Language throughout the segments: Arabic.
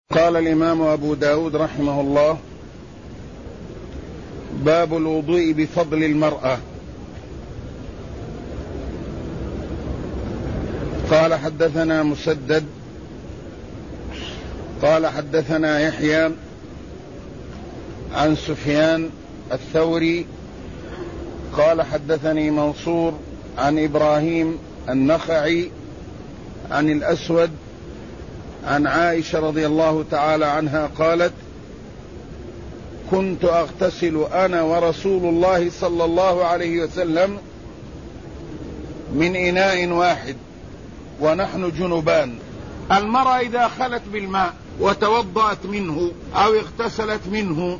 قال الإمام أبو داود رحمه الله: باب الوضوء بفضل المرأة. قال: حدثنا مسدد قال: حدثنا يحيى عن سفيان الثوري قال: حدثني منصور عن إبراهيم النخعي عن الأسود عن عائشة رضي الله تعالى عنها قالت: كنت أغتسل أنا ورسول الله صلى الله عليه وسلم من إناء واحد ونحن جنبان. المرأة إذا خلت بالماء وتوضأت منه أو اغتسلت منه،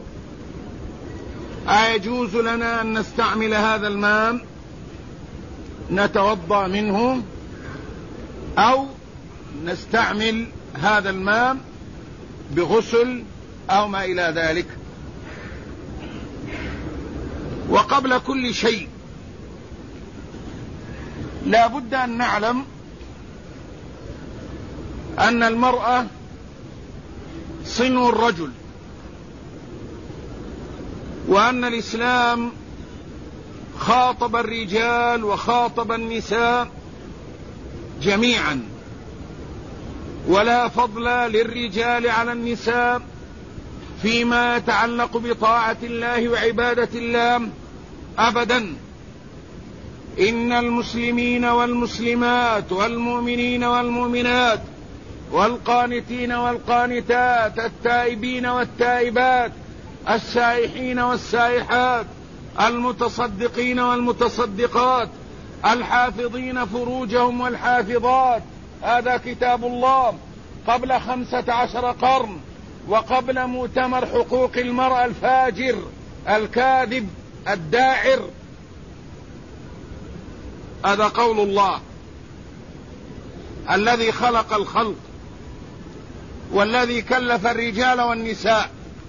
أيجوز لنا أن نستعمل هذا الماء نتوضأ منه، أو نستعمل هذا الماء بغسل أو ما إلى ذلك؟ وقبل كل شيء لا بد أن نعلم أن المرأة صنو الرجل، وأن الإسلام خاطب الرجال وخاطب النساء جميعا، ولا فضل للرجال على النساء فيما يتعلق بطاعة الله وعبادة الله أبدا. إن المسلمين والمسلمات والمؤمنين والمؤمنات والقانتين والقانتات التائبين والتائبات السائحين والسائحات المتصدقين والمتصدقات الحافظين فروجهم والحافظات، هذا كتاب الله قبل 15 قرن، وقبل مؤتمر حقوق المرأة الفاجر الكاذب الداعر. هذا قول الله الذي خلق الخلق والذي كلف الرجال والنساء،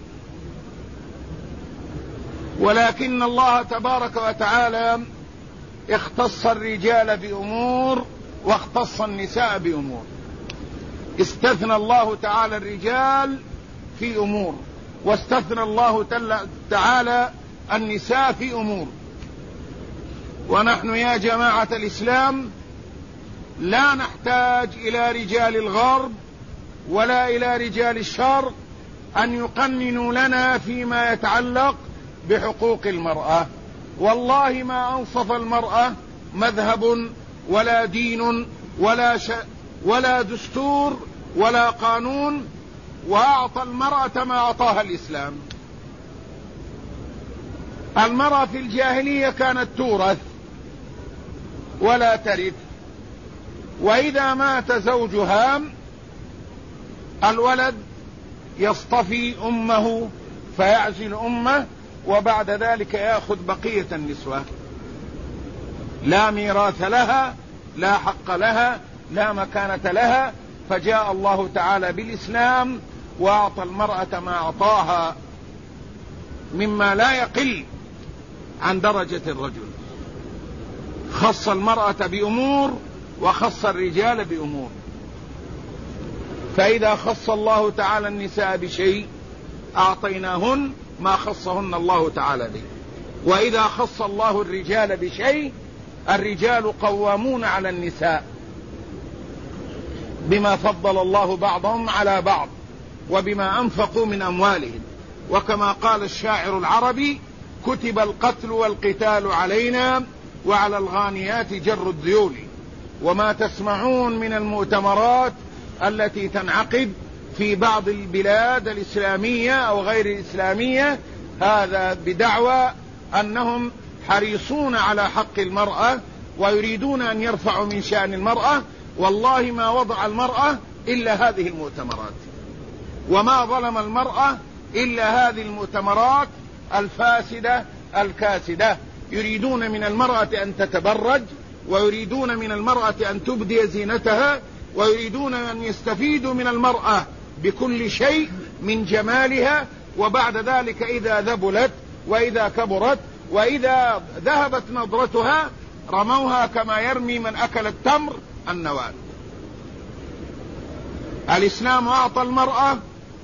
ولكن الله تبارك وتعالى اختص الرجال بأمور واختص النساء بأمور. استثنى الله تعالى الرجال في أمور، واستثنى الله تعالى النساء في أمور. ونحن يا جماعة الإسلام لا نحتاج إلى رجال الغرب ولا إلى رجال الشرق أن يقننوا لنا فيما يتعلق بحقوق المرأة. والله ما أنصف المرأة مذهب ولا دين ولا دستور ولا قانون وأعطى المرأة ما أعطاها الإسلام. المرأة في الجاهلية كانت تورث ولا ترث، وإذا مات زوجها الولد يصطفي أمه فيعزل أمه، وبعد ذلك يأخذ بقية النسوة. لا ميراث لها، لا حق لها، لا مكانة لها. فجاء الله تعالى بالإسلام وأعطى المرأة ما أعطاها مما لا يقل عن درجة الرجل. خص المرأة بأمور وخص الرجال بأمور. فإذا خص الله تعالى النساء بشيء أعطيناهن ما خصهن الله تعالى به، وإذا خص الله الرجال بشيء الرجال قوامون على النساء بما فضل الله بعضهم على بعض وبما أنفقوا من أموالهم. وكما قال الشاعر العربي: كتب القتل والقتال علينا وعلى الغانيات جر الذيول. وما تسمعون من المؤتمرات التي تنعقد في بعض البلاد الإسلامية أو غير الإسلامية هذا بدعوى أنهم حريصون على حق المرأة ويريدون أن يرفعوا من شأن المرأة. والله ما وضع المرأة إلا هذه المؤتمرات، وما ظلم المرأة إلا هذه المؤتمرات الفاسدة الكاسدة. يريدون من المرأة أن تتبرج، ويريدون من المرأة أن تبدي زينتها، ويريدون أن يستفيدوا من المرأة بكل شيء من جمالها، وبعد ذلك إذا ذبلت وإذا كبرت وإذا ذهبت نضرتها رموها كما يرمي من أكل التمر النوال. الإسلام أعطى المرأة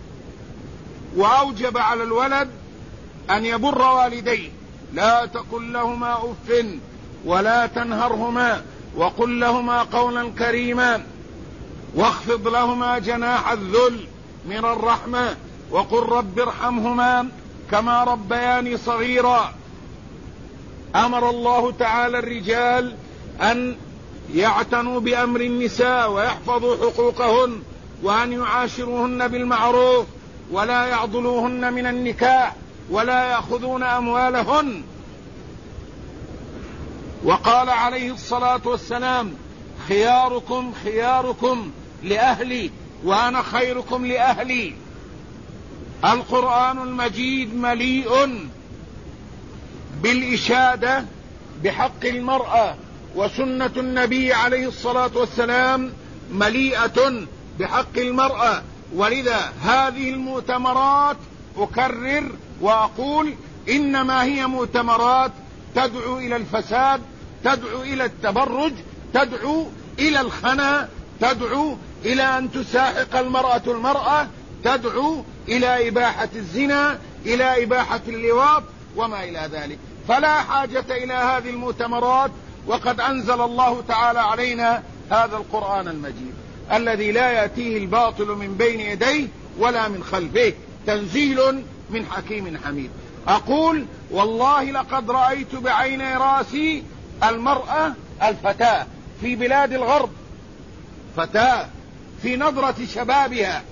وأوجب على الولد أن يبر والديه، لا تقل لهما أف ولا تنهرهما وقل لهما قولا كريما واخفض لهما جناح الذل من الرحمة وقل رب ارحمهما كما ربياني صغيرا. أمر الله تعالى الرجال أن يعتنوا بأمر النساء ويحفظوا حقوقهن، وأن يعاشروهن بالمعروف ولا يعضلوهن من النكاح ولا يأخذون أموالهن. وقال عليه الصلاة والسلام: خياركم خياركم لأهلي وأنا خيركم لأهلي. القرآن المجيد مليء بالإشادة بحق المرأة، وسنة النبي عليه الصلاة والسلام مليئة بحق المرأة. ولذا هذه المؤتمرات أكرر وأقول إنما هي مؤتمرات تدعو إلى الفساد، تدعو إلى التبرج، تدعو إلى الخنا، تدعو إلى أن تساحق المرأة، تدعو إلى إباحة الزنا، إلى إباحة اللواط وما إلى ذلك. فلا حاجة إلى هذه المؤتمرات، وقد أنزل الله تعالى علينا هذا القرآن المجيد الذي لا يأتيه الباطل من بين يديه ولا من خلفه، تنزيل من حكيم حميد. أقول والله لقد رأيت بعيني راسي المرأة الفتاة في بلاد الغرب، فتاة في نضرة شبابها،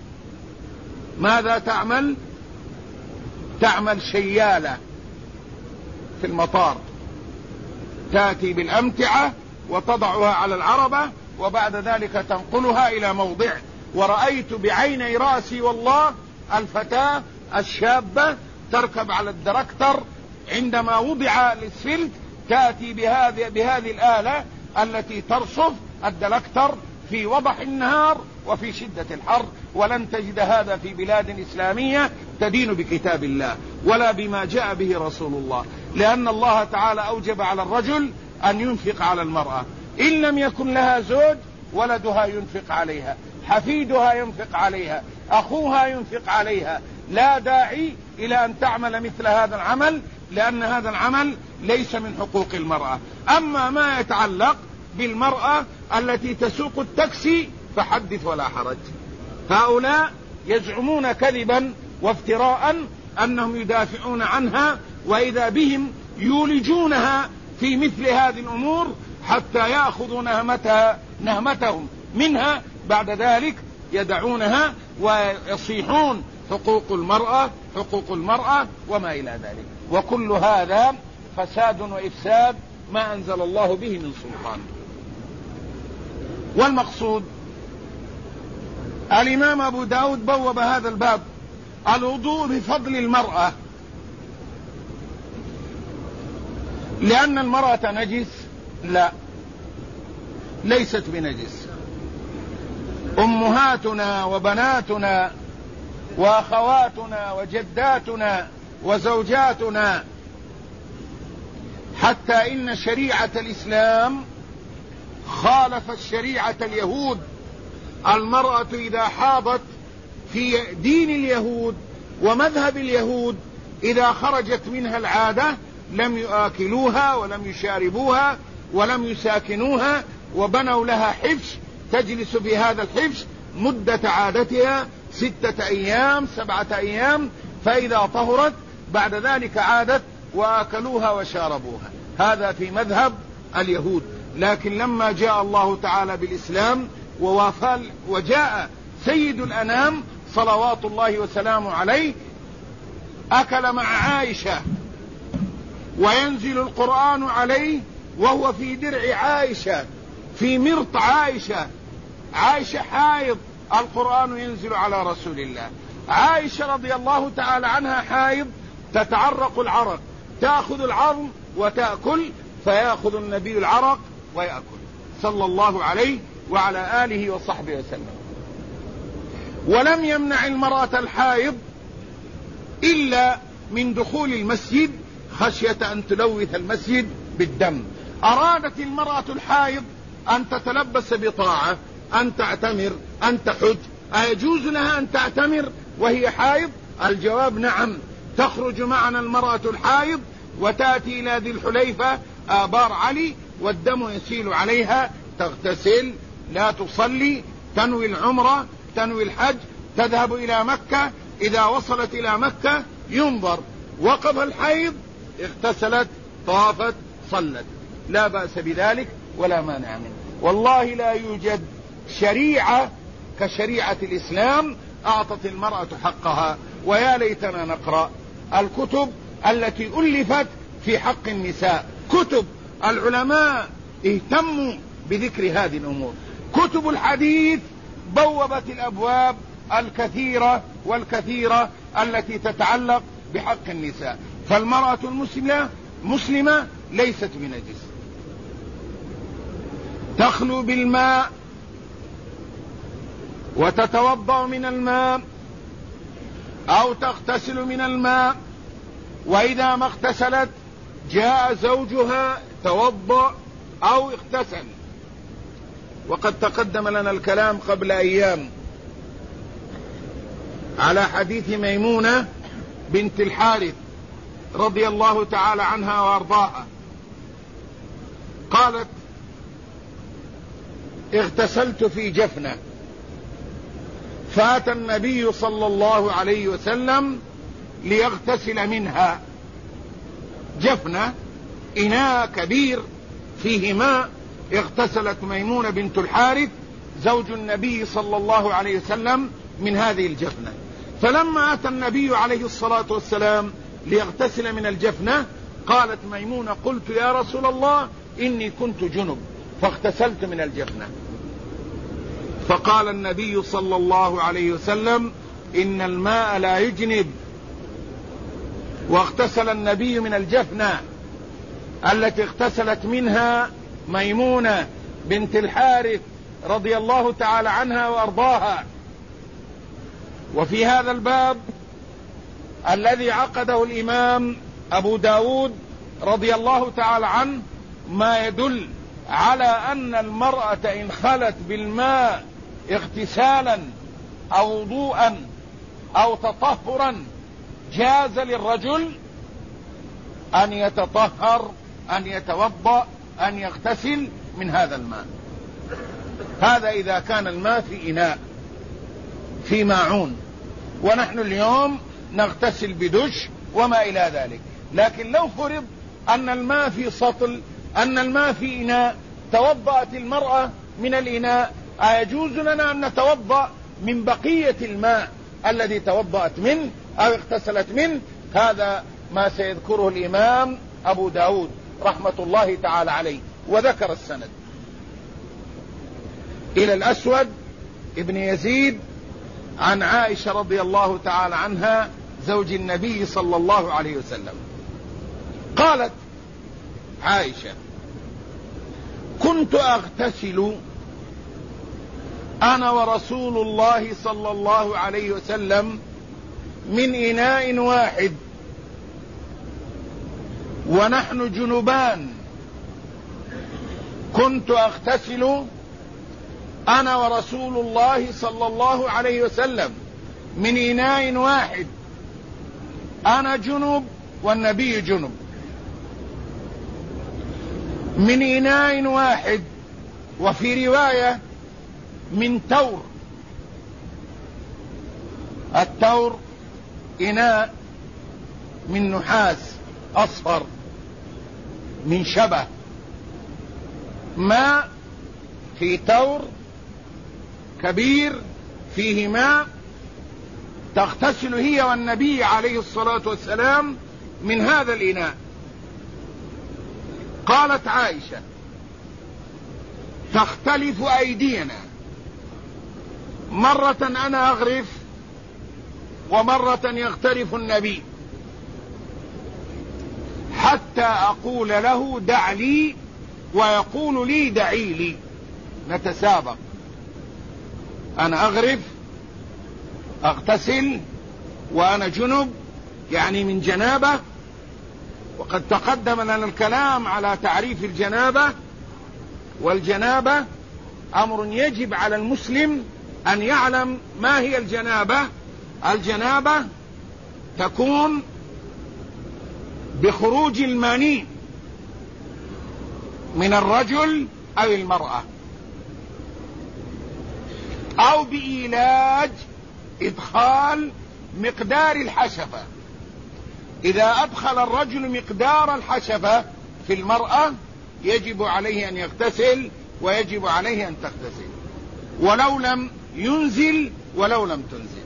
ماذا تعمل؟ تعمل شيالة في المطار، تأتي بالأمتعة وتضعها على العربة وبعد ذلك تنقلها إلى موضع. ورأيت بعيني رأسي والله الفتاة الشابة تركب على الدركتر، عندما وضع الاسفلت تأتي بهذه الآلة التي ترصف الدركتر في وضح النهار وفي شدة الحر. ولن تجد هذا في بلاد إسلامية تدين بكتاب الله ولا بما جاء به رسول الله، لأن الله تعالى أوجب على الرجل أن ينفق على المرأة، إن لم يكن لها زوج ولدها ينفق عليها، حفيدها ينفق عليها، أخوها ينفق عليها. لا داعي إلى أن تعمل مثل هذا العمل، لأن هذا العمل ليس من حقوق المرأة. أما ما يتعلق بالمرأة التي تسوق التاكسي فحدث ولا حرج. هؤلاء يزعمون كذبا وافتراء أنهم يدافعون عنها، وإذا بهم يولجونها في مثل هذه الأمور حتى يأخذوا نهمتهم منها، بعد ذلك يدعونها ويصيحون حقوق المرأة حقوق المرأة وما إلى ذلك. وكل هذا فساد وإفساد ما أنزل الله به من سلطان. والمقصود الإمام أبو داود بوب هذا الباب: الوضوء بفضل المرأة. لأن المرأة نجس؟ لا، ليست بنجس. أمهاتنا وبناتنا وأخواتنا وجداتنا وزوجاتنا، حتى إن شريعة الإسلام خالفت شريعة اليهود. المرأة إذا حاضت في دين اليهود ومذهب اليهود، إذا خرجت منها العادة لم يآكلوها ولم يشاربوها ولم يساكنوها، وبنوا لها حفش تجلس في هذا الحفش مدة عادتها 6 أيام 7 أيام، فإذا طهرت بعد ذلك عادت وآكلوها وشاربوها. هذا في مذهب اليهود. لكن لما جاء الله تعالى بالإسلام وجاء سيد الأنام صلوات الله وسلامه عليه، أكل مع عائشة وينزل القرآن عليه وهو في درع عائشة، في مرط عائشة حائض، القرآن ينزل على رسول الله. عائشة رضي الله تعالى عنها حائض، تتعرق العرق، تأخذ العظم وتأكل، فيأخذ النبي العرق ويأكل صلى الله عليه وعلى آله وصحبه وسلم. ولم يمنع المرأة الحائض إلا من دخول المسجد خشية أن تلوث المسجد بالدم. أرادت المرأة الحائض أن تتلبس بطاعة، أن تعتمر، أن تحج، أيجوز لها أن تعتمر وهي حائض؟ الجواب نعم، تخرج معنا المرأة الحائض وتأتي إلى ذي الحليفة آبار علي والدم يسيل عليها، تغتسل، لا تصلي، تنوي العمرة، تنوي الحج، تذهب إلى مكة. إذا وصلت إلى مكة ينظر، وقف الحيض، اغتسلت، طافت، صلت، لا بأس بذلك ولا مانع منه. والله لا يوجد شريعة كشريعة الإسلام أعطت المرأة حقها. ويا ليتنا نقرأ الكتب التي ألفت في حق النساء، كتب العلماء اهتموا بذكر هذه الأمور. كتب الحديث بوبت الأبواب الكثيرة والكثيرة التي تتعلق بحق النساء. فالمرأة المسلمة ليست بنجس، تخلو بالماء وتتوضأ من الماء أو تغتسل من الماء، وإذا ما اغتسلت جاء زوجها توضأ أو اغتسل. وقد تقدم لنا الكلام قبل أيام على حديث ميمونة بنت الحارث رضي الله تعالى عنها وأرضاها، قالت: اغتسلت في جفنة، فأتى النبي صلى الله عليه وسلم ليغتسل منها. جفنة إناء كبير فيه ماء، اغتسلت ميمونة بنت الحارث زوج النبي صلى الله عليه وسلم من هذه الجفنة. فلما أتى النبي عليه الصلاة والسلام ليغتسل من الجفنة، قالت ميمونة: قلت يا رسول الله إني كنت جنب فاغتسلت من الجفنة. فقال النبي صلى الله عليه وسلم: إن الماء لا يجنب. واغتسل النبي من الجفنة التي اغتسلت منها ميمونة بنت الحارث رضي الله تعالى عنها وأرضاها. وفي هذا الباب الذي عقده الإمام أبو داود رضي الله تعالى عنه ما يدل على أن المرأة إن خلت بالماء اغتسالا أو وضوءا أو تطهرا جاز للرجل أن يتطهر، أن يتوضأ، أن يغتسل من هذا الماء. هذا إذا كان الماء في إناء في ماعون، ونحن اليوم نغتسل بدش وما إلى ذلك. لكن لو فرض أن الماء في سطل، أن الماء في إناء، توضأت المرأة من الإناء، أيجوز لنا أن نتوضأ من بقية الماء الذي توضأت منه أو اغتسلت منه؟ هذا ما سيذكره الإمام أبو داود رحمة الله تعالى عليه. وذكر السند إلى الأسود ابن يزيد عن عائشة رضي الله تعالى عنها زوج النبي صلى الله عليه وسلم، قالت عائشة: كنت أغتسل أنا ورسول الله صلى الله عليه وسلم من إناء واحد ونحن جنبان. كنت أغتسل أنا ورسول الله صلى الله عليه وسلم من إناء واحد، أنا جنب والنبي جنب، من إناء واحد، وفي رواية من تور. التور إناء من نحاس أصفر من شبه، ماء في تور كبير فيه ماء، تغتسل هي والنبي عليه الصلاة والسلام من هذا الإناء. قالت عائشة: تختلف أيدينا، مرة أنا أغرف ومرة يغترف النبي، حتى أقول له دع لي ويقول لي دعي لي، نتسابق، أنا أغرف أغتسل وأنا جنب، يعني من جنابة. وقد تقدم لنا الكلام على تعريف الجنابة، والجنابة أمر يجب على المسلم أن يعلم ما هي الجنابة. الجنابة تكون بخروج المني من الرجل أو المرأة، أو بإيلاج إدخال مقدار الحشفة. إذا أدخل الرجل مقدار الحشفة في المرأة يجب عليه أن يغتسل، ويجب عليه أن تغتسل ولو لم ينزل ولو لم تنزل.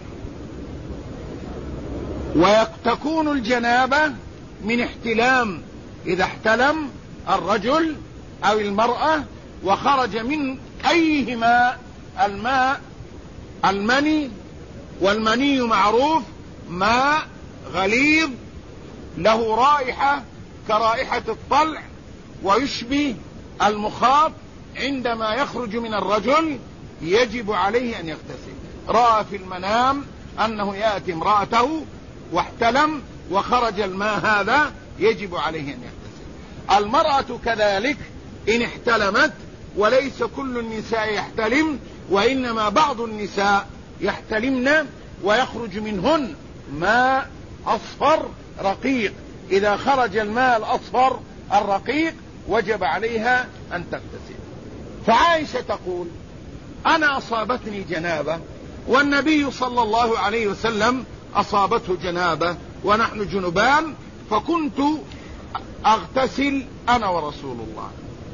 وتكون الجنابة من احتلام، إذا احتلم الرجل أو المرأة وخرج من أيهما الماء المني، والمني معروف ماء غليظ له رائحة كرائحة الطلع ويشبه المخاط، عندما يخرج من الرجل يجب عليه أن يغتسل. رأى في المنام أنه يأتي امرأته واحتلم وخرج الماء هذا، يجب عليه أن يغتسل. المرأة كذلك إن احتلمت، وليس كل النساء يحتلم، وإنما بعض النساء يحتلمن ويخرج منهن ماء أصفر رقيق، إذا خرج الماء الأصفر الرقيق وجب عليها أن تغتسل. فعائشة تقول: أنا أصابتني جنابة، والنبي صلى الله عليه وسلم أصابته جنابة ونحن جنبان، فكنت أغتسل أنا ورسول الله،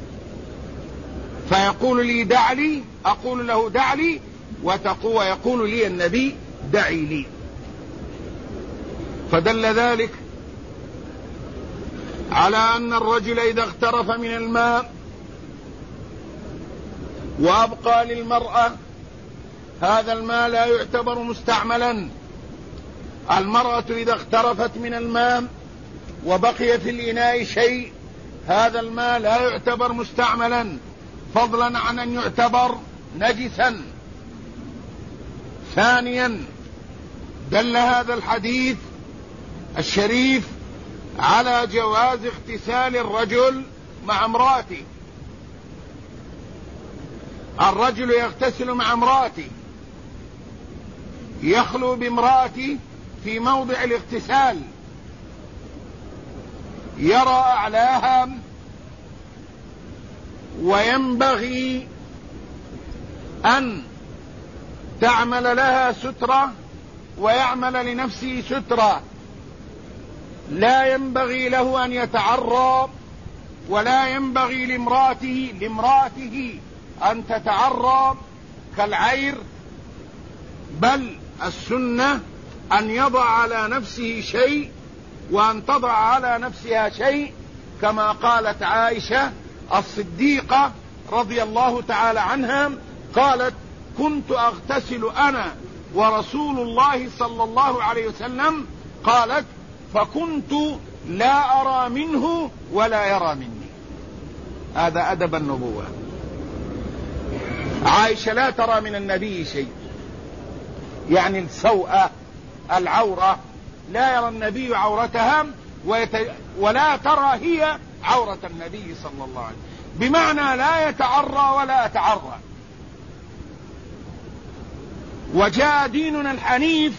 فيقول لي دع لي، أقول له دع لي، ويقول لي النبي دعي لي. فدل ذلك على أن الرجل إذا اغترف من الماء وأبقى للمرأة، هذا الماء لا يعتبر مستعملا. المرأة إذا اغترفت من الماء وبقي في الإناء شيء، هذا الماء لا يعتبر مستعملا، فضلا عن أن يعتبر نجسا. ثانيا، دل هذا الحديث الشريف على جواز اغتسال الرجل مع امرأته. الرجل يغتسل مع امرأته، يخلو بامرأته في موضع الاغتسال، يرى أعلاها، وينبغي أن تعمل لها سترة ويعمل لنفسه سترة. لا ينبغي له أن يتعرى، ولا ينبغي لامرأته أن تتعرى كالعير، بل السنة أن يضع على نفسه شيء وأن تضع على نفسها شيء، كما قالت عائشة الصديقة رضي الله تعالى عنها، قالت: كنت أغتسل أنا ورسول الله صلى الله عليه وسلم، قالت: فكنت لا أرى منه ولا يرى مني. هذا أدب النبوة. عائشة لا ترى من النبي شيء، يعني السوءة العورة، لا يرى النبي عورتها ولا ترى هي عورة النبي صلى الله عليه وسلم، بمعنى لا يتعرى ولا أتعرى. وجاء ديننا الحنيف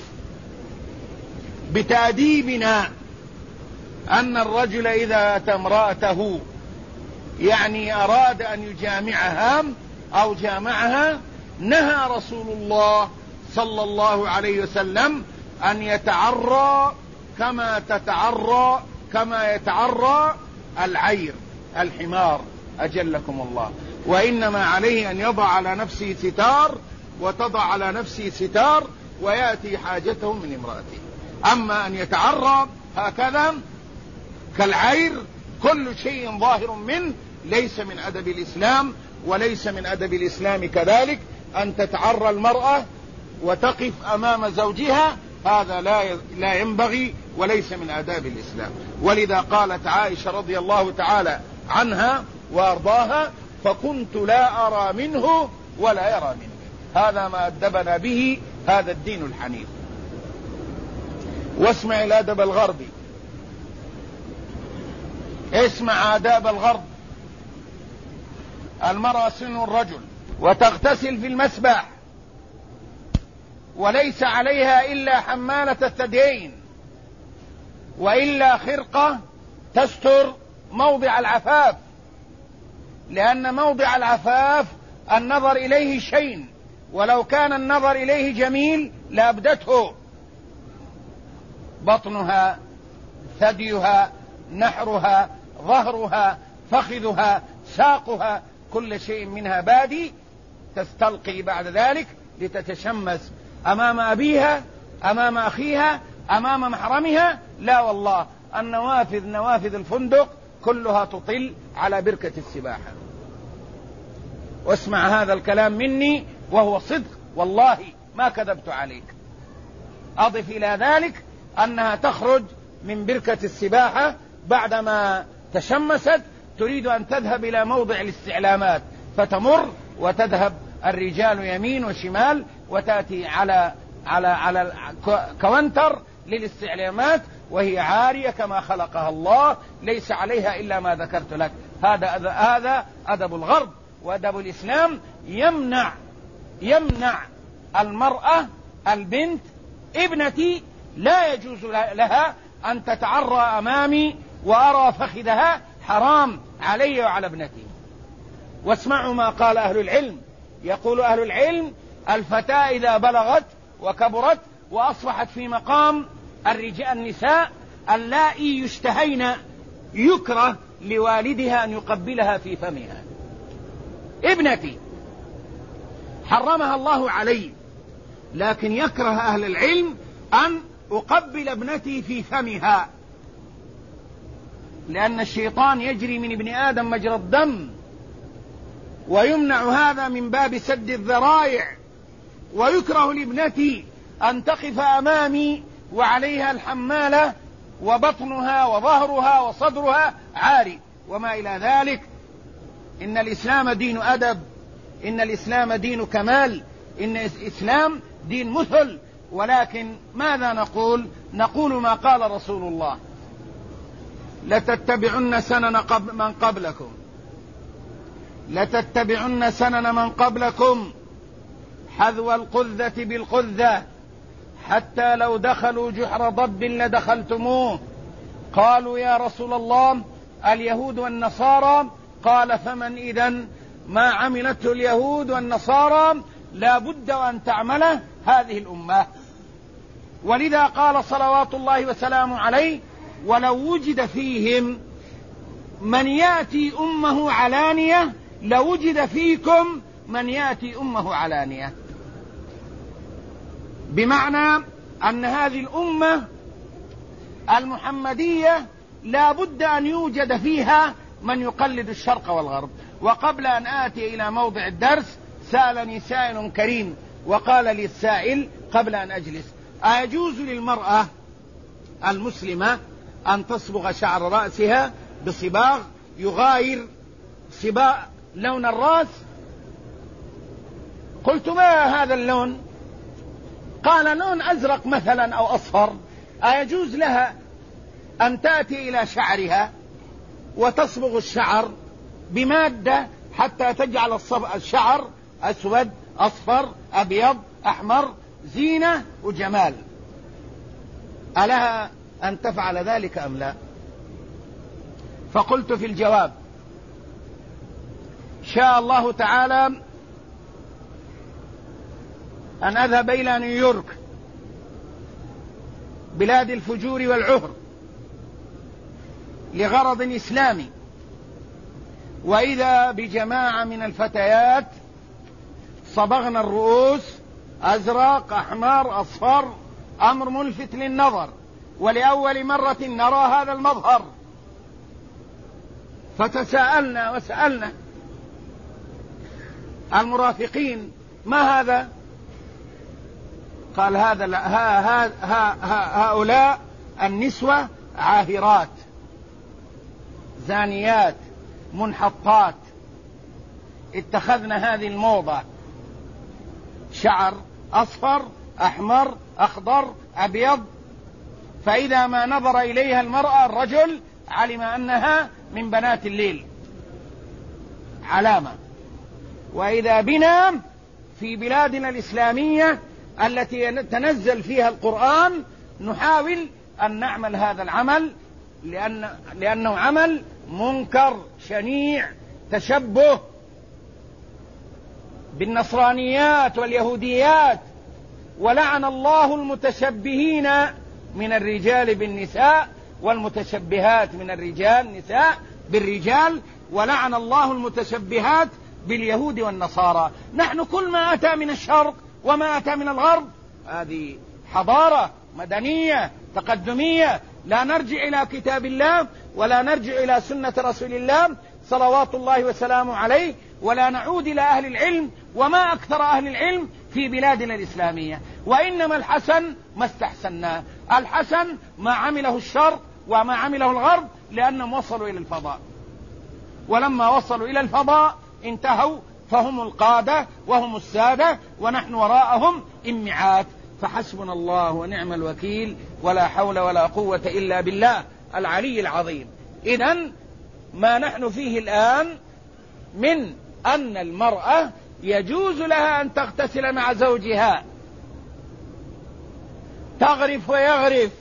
بتأديبنا أن الرجل إذا أتى امرأته، يعني أراد أن يجامعها أو جامعها، نهى رسول الله صلى الله عليه وسلم أن يتعرى كما يتعرى العير الحمار أجلكم الله، وإنما عليه أن يضع على نفسه ستار وتضع على نفسه ستار ويأتي حاجته من امرأته. أما أن يتعرى هكذا كالعير كل شيء ظاهر منه ليس من أدب الإسلام، وليس من أدب الإسلام كذلك أن تتعرى المرأة وتقف أمام زوجها، هذا لا ينبغي وليس من آداب الإسلام. ولذا قالت عائشة رضي الله تعالى عنها وأرضاها: فكنت لا أرى منه ولا يرى منه. هذا ما أدبنا به هذا الدين الحنيف. واسمع الأدب الغربي، اسمع آداب الغرب. المرأة سن الرجل وتغتسل في المسبح، وليس عليها إلا حمالة الثديين، وإلا خرقة تستر موضع العفاف، لأن موضع العفاف النظر إليه شين، ولو كان النظر إليه جميل لأبدته. بطنها، ثديها، نحرها، ظهرها، فخذها، ساقها، كل شيء منها بادي، تستلقي بعد ذلك لتتشمس أمام أبيها، أمام أخيها، أمام محرمها. لا والله، النوافذ نوافذ الفندق كلها تطل على بركة السباحة. واسمع هذا الكلام مني وهو صدق، والله ما كذبت عليك. أضف إلى ذلك أنها تخرج من بركة السباحة بعدما تشمست، تريد أن تذهب إلى موضع الاستعلامات، فتمر وتذهب الرجال يمين وشمال، وتأتي على كونتر للاستعلامات وهي عارية كما خلقها الله، ليس عليها إلا ما ذكرت لك. هذا أدب الغرب. وأدب الإسلام يمنع المرأة، البنت، ابنتي، لا يجوز لها أن تتعرى أمامي وأرى فخذها، حرام علي وعلى ابنتي. واسمعوا ما قال أهل العلم. يقول أهل العلم: الفتاة إذا بلغت وكبرت وأصبحت في مقام النساء اللائي يشتهين، يكره لوالدها أن يقبلها في فمها. ابنتي حرمها الله علي، لكن يكره أهل العلم أن أقبل ابنتي في فمها، لأن الشيطان يجري من ابن آدم مجرى الدم، ويمنع هذا من باب سد الذرائع. ويكره لابنتي أن تقف أمامي وعليها الحمالة وبطنها وظهرها وصدرها عاري وما إلى ذلك. إن الإسلام دين أدب، إن الإسلام دين كمال، إن الإسلام دين مثل. ولكن ماذا نقول؟ نقول ما قال رسول الله: لتتبعن سنن من قبلكم، لتتبعن سنن من قبلكم حذو القذة بالقذة، حتى لو دخلوا جحر ضب لدخلتموه. قالوا: يا رسول الله، اليهود والنصارى؟ قال: فمن إذن ما عملته اليهود والنصارى لا بد أن تعمله هذه الأمة. ولذا قال صلوات الله وسلامه عليه: ولو وجد فيهم من يأتي أمه علانية لوجد فيكم من يأتي أمه علانية. بمعنى أن هذه الأمة المحمدية لا بد أن يوجد فيها من يقلد الشرق والغرب. وقبل أن آتي إلى موضع الدرس سألني سائل كريم وقال لي السائل قبل أن أجلس: أيجوز للمرأة المسلمة أن تصبغ شعر رأسها بصباغ يغاير صباغ لون الرأس؟ قلت: ما هذا اللون؟ قال: لون أزرق مثلا أو أصفر. أيجوز لها أن تأتي إلى شعرها وتصبغ الشعر بمادة حتى تجعل الشعر أسود، أصفر، أبيض، أحمر، زينة وجمال؟ ألها أن تفعل ذلك أم لا؟ فقلت في الجواب: شاء الله تعالى أن أذهب إلى نيويورك بلاد الفجور والعهر لغرض إسلامي، وإذا بجماعة من الفتيات صبغن الرؤوس أزرق، أحمر، أصفر، أمر ملفت للنظر، ولأول مرة نرى هذا المظهر. فتساءلنا وسألنا المرافقين: ما هذا؟ قال: هؤلاء النسوة عاهرات، زانيات، منحطات، اتخذن هذه الموضة، شعر أصفر، أحمر، أخضر، أبيض، فإذا ما نظر إليها المرأة الرجل علم أنها من بنات الليل، علامة. وإذا بنا في بلادنا الإسلامية التي تنزل فيها القرآن نحاول أن نعمل هذا العمل لأنه عمل منكر شنيع، تشبه بالنصرانيات واليهوديات. ولعن الله المتشبهين من الرجال بالنساء والمتشبهات من الرجال نساء بالرجال، ولعن الله المتشبهات باليهود والنصارى. نحن كل ما أتى من الشرق وما أتى من الغرب هذه حضارة مدنية تقدمية، لا نرجع إلى كتاب الله ولا نرجع إلى سنة رسول الله صلوات الله وسلامه عليه، ولا نعود إلى أهل العلم، وما أكثر أهل العلم في بلادنا الإسلامية. وإنما الحسن ما استحسناه، الحسن ما عمله الشرق وما عمله الغرب، لأنهم وصلوا إلى الفضاء، ولما وصلوا إلى الفضاء انتهوا، فهم القادة وهم السادة، ونحن وراءهم إمعات. فحسبنا الله ونعم الوكيل، ولا حول ولا قوة إلا بالله العلي العظيم. إذن ما نحن فيه الآن من أن المرأة يجوز لها أن تغتسل مع زوجها، تغرف ويغرف،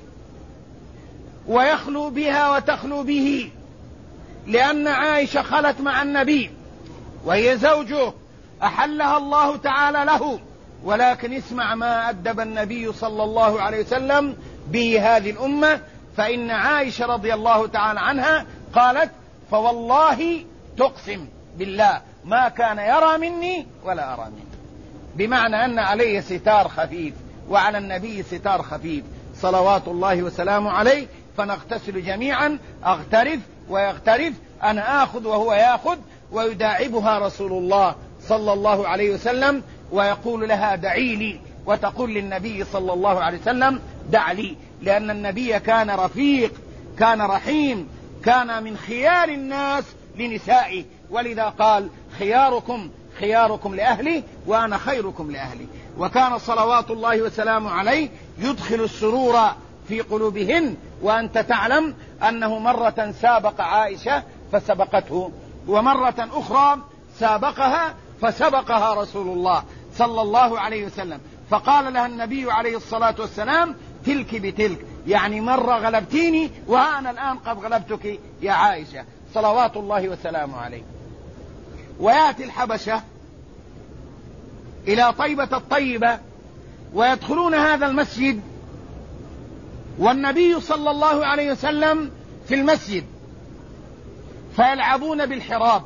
ويخلو بها وتخلو به، لأن عائشة خلت مع النبي وهي زوجه أحلها الله تعالى له. ولكن اسمع ما أدب النبي صلى الله عليه وسلم به هذه الأمة. فإن عائشة رضي الله تعالى عنها قالت: فوالله تقسم بالله ما كان يرى مني ولا أرى مني، بمعنى أن عليه ستار خفيف وعلى النبي ستار خفيف صلوات الله وسلامه عليه. فنغتسل جميعا، أغترف ويغترف، أنا آخذ وهو يأخذ، ويداعبها رسول الله صلى الله عليه وسلم ويقول لها: دعي لي، وتقول للنبي صلى الله عليه وسلم: دع لي، لأن النبي كان رفيق، كان رحيم، كان من خيار الناس لنسائه، ولذا قال: خياركم خياركم لأهلي وأنا خيركم لأهلي. وكان صلوات الله وسلامه عليه يدخل السرور في قلوبهن. وأنت تعلم أنه مرة سابق عائشة فسبقته، ومرة أخرى سابقها فسبقها رسول الله صلى الله عليه وسلم، فقال لها النبي عليه الصلاة والسلام: تلك بتلك، يعني مرة غلبتيني وأنا الآن قد غلبتك يا عائشة صلوات الله وسلامه عليه. ويأتي الحبشة إلى طيبة الطيبة ويدخلون هذا المسجد، والنبي صلى الله عليه وسلم في المسجد، فيلعبون بالحراب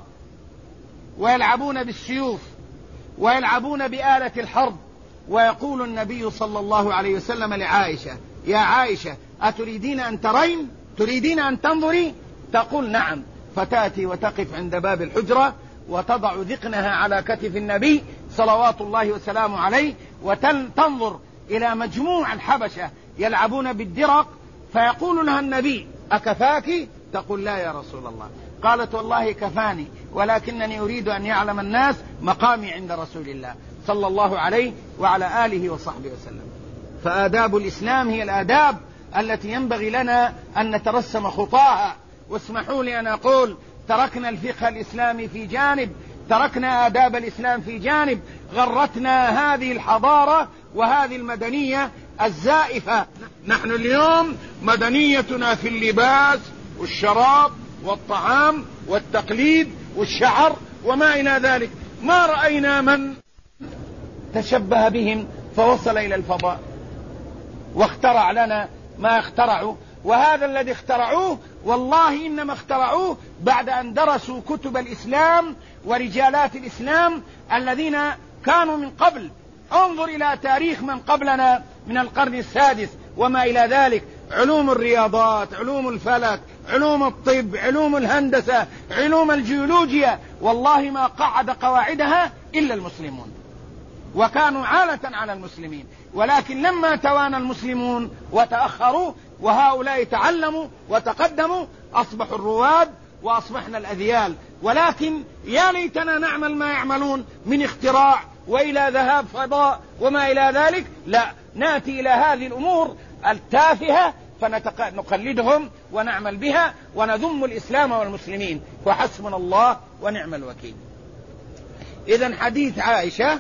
ويلعبون بالسيوف ويلعبون بآلة الحرب. ويقول النبي صلى الله عليه وسلم لعائشة: يا عائشة، أتريدين أن ترين؟ تريدين أن تنظري؟ تقول: نعم. فتأتي وتقف عند باب الحجرة وتضع ذقنها على كتف النبي صلوات الله وسلامه عليه، وتنظر إلى مجموع الحبشة يلعبون بالدرق. فيقول لها النبي: أكفاك؟ تقول: لا يا رسول الله. قالت: والله كفاني، ولكنني أريد أن يعلم الناس مقامي عند رسول الله صلى الله عليه وعلى آله وصحبه وسلم. فآداب الإسلام هي الآداب التي ينبغي لنا أن نترسم خطاها. واسمحوا لي أن أقول: تركنا الفقه الإسلامي في جانب، تركنا آداب الإسلام في جانب، غرتنا هذه الحضارة وهذه المدنية الزائفة. نحن اليوم مدنيتنا في اللباس والشراب والطعام والتقليد والشعر وما إلى ذلك. ما رأينا من تشبه بهم فوصل إلى الفضاء واخترع لنا ما اخترعوا. وهذا الذي اخترعوه والله إنما اخترعوه بعد أن درسوا كتب الإسلام ورجالات الإسلام الذين كانوا من قبل. انظر إلى تاريخ من قبلنا من القرن السادس وما إلى ذلك، علوم الرياضات، علوم الفلك، علوم الطب، علوم الهندسة، علوم الجيولوجيا، والله ما قعد قواعدها إلا المسلمون، وكانوا عالة على المسلمين. ولكن لما توانى المسلمون وتأخروا وهؤلاء تعلموا وتقدموا أصبحوا الرواد وأصبحنا الأذيال. ولكن يا ليتنا نعمل ما يعملون من اختراع وإلى ذهاب فضاء وما إلى ذلك. لا، نأتي إلى هذه الأمور التافهة فنقلدهم ونعمل بها ونذم الإسلام والمسلمين، وحسبنا الله ونعم الوكيل. إذن حديث عائشة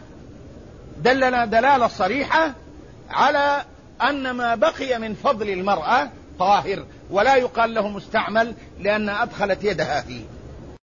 دلنا دلالة صريحة على أن ما بقي من فضل المرأة طاهر، ولا يقال له مستعمل لأن أدخلت يدها فيه.